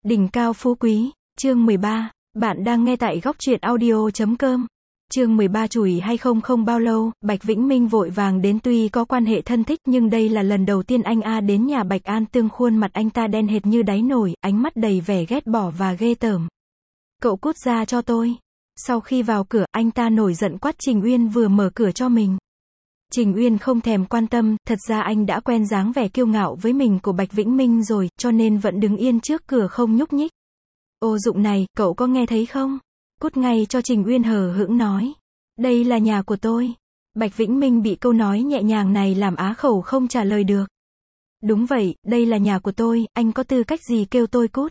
Đỉnh cao phú quý, chương 13, bạn đang nghe tại góc truyện audio.com. Chương 13 chùi hay không bao lâu, Bạch Vĩnh Minh vội vàng đến tuy có quan hệ thân thích nhưng đây là lần đầu tiên anh A đến nhà Bạch An Tương khuôn mặt anh ta đen hệt như đáy nồi, ánh mắt đầy vẻ ghét bỏ và ghê tởm. Cậu cút ra cho tôi. Sau khi vào cửa, anh ta nổi giận quát Trình Uyên vừa mở cửa cho mình. Trình Uyên không thèm quan tâm, thật ra anh đã quen dáng vẻ kiêu ngạo với mình của Bạch Vĩnh Minh rồi, cho nên vẫn đứng yên trước cửa không nhúc nhích. Ô dụng này, cậu có nghe thấy không? Cút ngay cho, Trình Uyên hờ hững nói. Đây là nhà của tôi. Bạch Vĩnh Minh bị câu nói nhẹ nhàng này làm á khẩu không trả lời được. Đúng vậy, đây là nhà của tôi, anh có tư cách gì kêu tôi cút?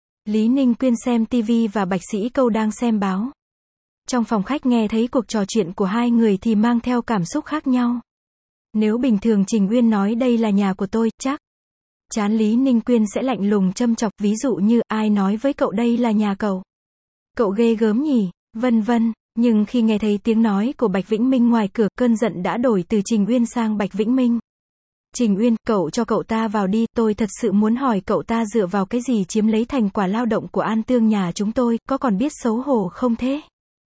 Lý Ninh Quyên xem TV và Bạch Sĩ Câu đang xem báo. Trong phòng khách nghe thấy cuộc trò chuyện của hai người thì mang theo cảm xúc khác nhau. Nếu bình thường Trình Uyên nói đây là nhà của tôi, chắc chắn Lý Ninh Quyên sẽ lạnh lùng châm chọc, ví dụ như ai nói với cậu đây là nhà cậu? Cậu ghê gớm nhỉ, vân vân. Nhưng khi nghe thấy tiếng nói của Bạch Vĩnh Minh ngoài cửa, cơn giận đã đổi từ Trình Uyên sang Bạch Vĩnh Minh. Trình Uyên, cậu cho cậu ta vào đi, tôi thật sự muốn hỏi cậu ta dựa vào cái gì chiếm lấy thành quả lao động của An Tương nhà chúng tôi, có còn biết xấu hổ không thế?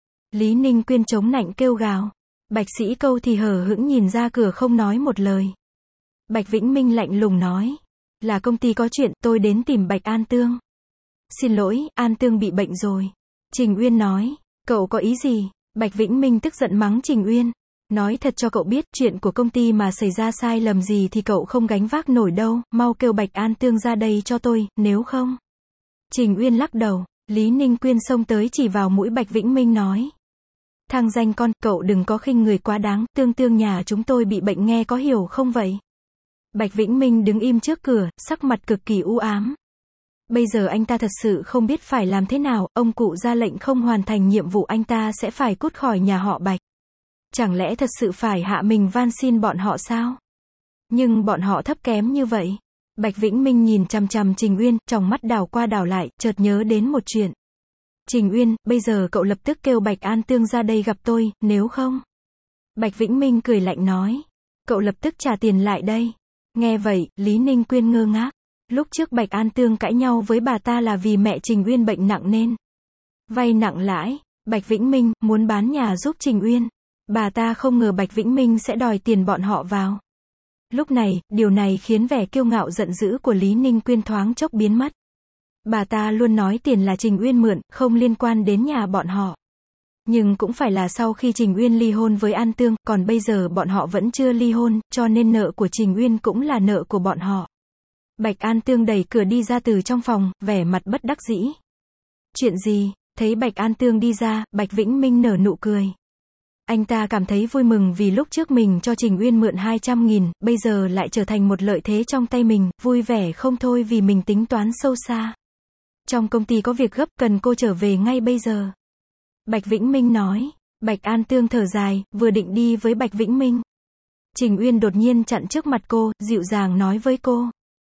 Lý Ninh Quyên chống nạnh kêu gào. Bạch Sĩ Câu thì hờ hững nhìn ra cửa không nói một lời. Bạch Vĩnh Minh lạnh lùng nói. Là công ty có chuyện, tôi đến tìm Bạch An Tương. Xin lỗi, An Tương bị bệnh rồi. Trình Uyên nói. Cậu có ý gì? Bạch Vĩnh Minh tức giận mắng Trình Uyên. Nói thật cho cậu biết, chuyện của công ty mà xảy ra sai lầm gì thì cậu không gánh vác nổi đâu, mau kêu Bạch An Tương ra đây cho tôi, nếu không. Trình Uyên lắc đầu. Lý Ninh Quyên xông tới chỉ vào mũi Bạch Vĩnh Minh nói. Thằng danh con, cậu đừng có khinh người quá đáng, Tương nhà chúng tôi bị bệnh nghe có hiểu không vậy? Bạch Vĩnh Minh đứng im trước cửa, sắc mặt cực kỳ u ám. Bây giờ anh ta thật sự không biết phải làm thế nào, ông cụ ra lệnh không hoàn thành nhiệm vụ anh ta sẽ phải cút khỏi nhà họ Bạch. Chẳng lẽ thật sự phải hạ mình van xin bọn họ sao? Nhưng bọn họ thấp kém như vậy. Bạch Vĩnh Minh nhìn chằm chằm Trình Uyên, tròng mắt đảo qua đảo lại, chợt nhớ đến một chuyện. Trình Uyên, bây giờ cậu lập tức kêu Bạch An Tương ra đây gặp tôi, nếu không. Bạch Vĩnh Minh cười lạnh nói. Cậu lập tức trả tiền lại đây. Nghe vậy, Lý Ninh Quyên ngơ ngác. Lúc trước Bạch An Tương cãi nhau với bà ta là vì mẹ Trình Uyên bệnh nặng nên vay nặng lãi. Bạch Vĩnh Minh muốn bán nhà giúp Trình Uyên. Bà ta không ngờ Bạch Vĩnh Minh sẽ đòi tiền bọn họ vào. Lúc này, điều này khiến vẻ kiêu ngạo giận dữ của Lý Ninh Quyên thoáng chốc biến mất. Bà ta luôn nói tiền là Trình Uyên mượn, không liên quan đến nhà bọn họ. Nhưng cũng phải là sau khi Trình Uyên ly hôn với An Tương, còn bây giờ bọn họ vẫn chưa ly hôn, cho nên nợ của Trình Uyên cũng là nợ của bọn họ. Bạch An Tương đẩy cửa đi ra từ trong phòng, vẻ mặt bất đắc dĩ. Chuyện gì? Thấy Bạch An Tương đi ra, Bạch Vĩnh Minh nở nụ cười. Anh ta cảm thấy vui mừng vì lúc trước mình cho Trình Uyên mượn 200.000, bây giờ lại trở thành một lợi thế trong tay mình, vui vẻ không thôi vì mình tính toán sâu xa. Trong công ty có việc gấp cần cô trở về ngay bây giờ. Bạch Vĩnh Minh nói. Bạch An Tương thở dài, vừa định đi với Bạch Vĩnh Minh. Trình Uyên đột nhiên chặn trước mặt cô, dịu dàng nói với cô.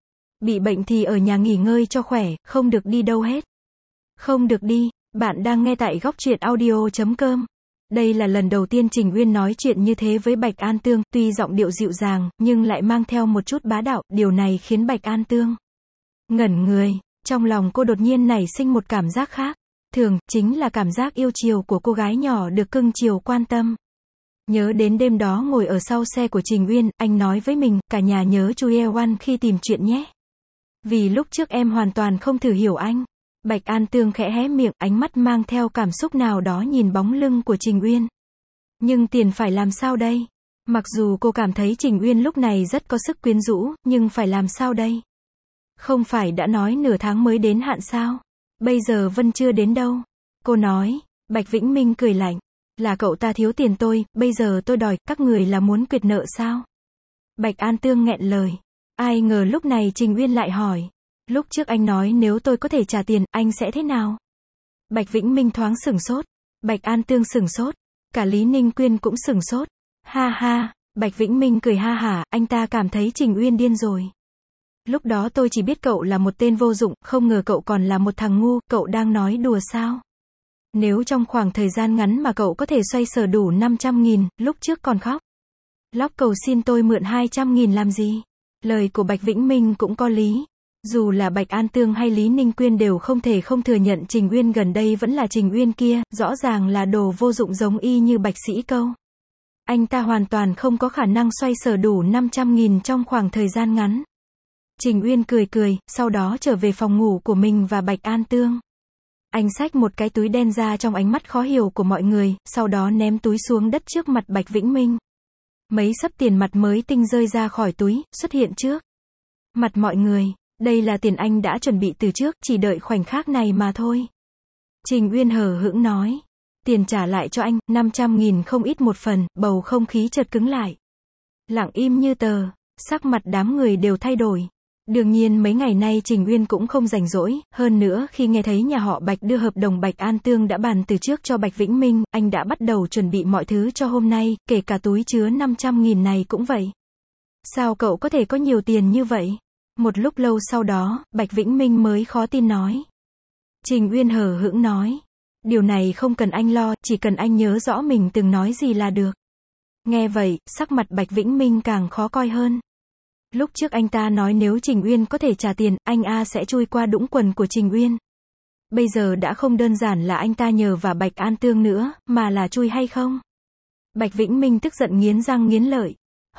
Bị bệnh thì ở nhà nghỉ ngơi cho khỏe, không được đi đâu hết. Không được đi, bạn đang nghe tại góc truyện audio.com. Đây là lần đầu tiên Trình Uyên nói chuyện như thế với Bạch An Tương, tuy giọng điệu dịu dàng, nhưng lại mang theo một chút bá đạo, điều này khiến Bạch An Tương ngẩn người. Trong lòng cô đột nhiên nảy sinh một cảm giác khác. Thường, chính là cảm giác yêu chiều của cô gái nhỏ được cưng chiều quan tâm. Nhớ đến đêm đó ngồi ở sau xe của Trình Uyên, anh nói với mình, cả nhà nhớ chú Yewan khi tìm chuyện nhé. Vì lúc trước em hoàn toàn không thử hiểu anh. Bạch An Tương khẽ hé miệng, ánh mắt mang theo cảm xúc nào đó nhìn bóng lưng của Trình Uyên. Nhưng tiền phải làm sao đây? Mặc dù cô cảm thấy Trình Uyên lúc này rất có sức quyến rũ, nhưng phải làm sao đây? Không phải đã nói nửa tháng mới đến hạn sao? Bây giờ vẫn chưa đến đâu. Cô nói. Bạch Vĩnh Minh cười lạnh. Là cậu ta thiếu tiền tôi, bây giờ tôi đòi, các người là muốn quyệt nợ sao? Bạch An Tương nghẹn lời. Ai ngờ lúc này Trình Uyên lại hỏi. Lúc trước anh nói nếu tôi có thể trả tiền, anh sẽ thế nào? Bạch Vĩnh Minh thoáng sửng sốt. Bạch An Tương sửng sốt. Cả Lý Ninh Quyên cũng sửng sốt. Ha ha, Bạch Vĩnh Minh cười ha hả, anh ta cảm thấy Trình Uyên điên rồi. Lúc đó tôi chỉ biết cậu là một tên vô dụng, không ngờ cậu còn là một thằng ngu, cậu đang nói đùa sao? Nếu trong khoảng thời gian ngắn mà cậu có thể xoay sở đủ 500.000, lúc trước còn khóc lóc cầu xin tôi mượn 200.000 làm gì? Lời của Bạch Vĩnh Minh cũng có lý. Dù là Bạch An Tương hay Lý Ninh Quyên đều không thể không thừa nhận Trình Uyên gần đây vẫn là Trình Uyên kia, rõ ràng là đồ vô dụng giống y như Bạch Sĩ Câu. Anh ta hoàn toàn không có khả năng xoay sở đủ 500.000 trong khoảng thời gian ngắn. Trình Uyên cười cười, sau đó trở về phòng ngủ của mình và Bạch An Tương. Anh xách một cái túi đen ra trong ánh mắt khó hiểu của mọi người, sau đó ném túi xuống đất trước mặt Bạch Vĩnh Minh. Mấy xấp tiền mặt mới tinh rơi ra khỏi túi, xuất hiện trước mặt mọi người. Đây là tiền anh đã chuẩn bị từ trước, chỉ đợi khoảnh khắc này mà thôi. Trình Uyên hờ hững nói. Tiền trả lại cho anh, 500.000 không ít một phần, bầu không khí chợt cứng lại. Lặng im như tờ, sắc mặt đám người đều thay đổi. Đương nhiên mấy ngày nay Trình Uyên cũng không rảnh rỗi, hơn nữa khi nghe thấy nhà họ Bạch đưa hợp đồng Bạch An Tương đã bàn từ trước cho Bạch Vĩnh Minh, anh đã bắt đầu chuẩn bị mọi thứ cho hôm nay, kể cả túi chứa 500.000 này cũng vậy. Sao cậu có thể có nhiều tiền như vậy? Một lúc lâu sau đó, Bạch Vĩnh Minh mới khó tin nói. Trình Uyên hờ hững nói. Điều này không cần anh lo, chỉ cần anh nhớ rõ mình từng nói gì là được. Nghe vậy, sắc mặt Bạch Vĩnh Minh càng khó coi hơn. Lúc trước anh ta nói nếu Trình Uyên có thể trả tiền, anh sẽ chui qua đũng quần của Trình Uyên. Bây giờ đã không đơn giản là anh ta nhờ và Bạch An Tương nữa, mà là chui hay không? Bạch Vĩnh Minh tức giận nghiến răng nghiến lợi.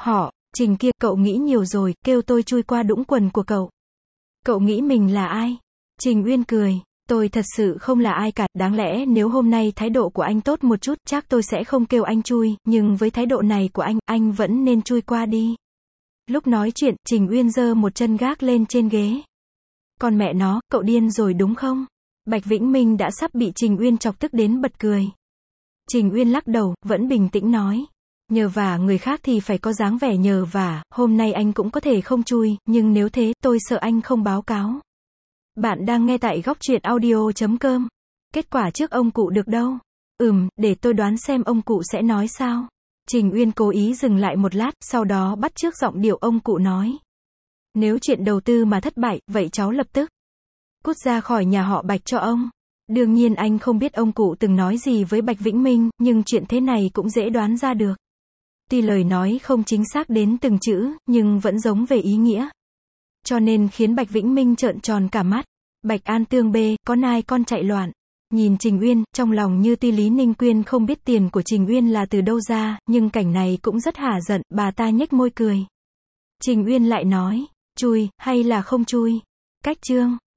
Trình kia, cậu nghĩ nhiều rồi, kêu tôi chui qua đũng quần của cậu. Cậu nghĩ mình là ai? Trình Uyên cười. Tôi thật sự không là ai cả, đáng lẽ nếu hôm nay thái độ của anh tốt một chút, chắc tôi sẽ không kêu anh chui, nhưng với thái độ này của anh vẫn nên chui qua đi. Lúc nói chuyện, Trình Uyên giơ một chân gác lên trên ghế. Còn mẹ nó, cậu điên rồi đúng không? Bạch Vĩnh Minh đã sắp bị Trình Uyên chọc tức đến bật cười. Trình Uyên lắc đầu, vẫn bình tĩnh nói. Nhờ vả người khác thì phải có dáng vẻ nhờ vả, hôm nay anh cũng có thể không chui, nhưng nếu thế, tôi sợ anh không báo cáo. Bạn đang nghe tại Góc Truyện Audio.com. Kết quả trước ông cụ được đâu? Để tôi đoán xem ông cụ sẽ nói sao. Trình Uyên cố ý dừng lại một lát, sau đó bắt chước giọng điệu ông cụ nói. Nếu chuyện đầu tư mà thất bại, vậy cháu lập tức cút ra khỏi nhà họ Bạch cho ông. Đương nhiên anh không biết ông cụ từng nói gì với Bạch Vĩnh Minh, nhưng chuyện thế này cũng dễ đoán ra được. Tuy lời nói không chính xác đến từng chữ, nhưng vẫn giống về ý nghĩa. Cho nên khiến Bạch Vĩnh Minh trợn tròn cả mắt. Bạch An Tương B, con nai con chạy loạn. Nhìn Trình Uyên, trong lòng như tuy Lý Ninh Quyên không biết tiền của Trình Uyên là từ đâu ra, nhưng cảnh này cũng rất hả giận, bà ta nhếch môi cười. Trình Uyên lại nói, chui, hay là không chui? Cách chương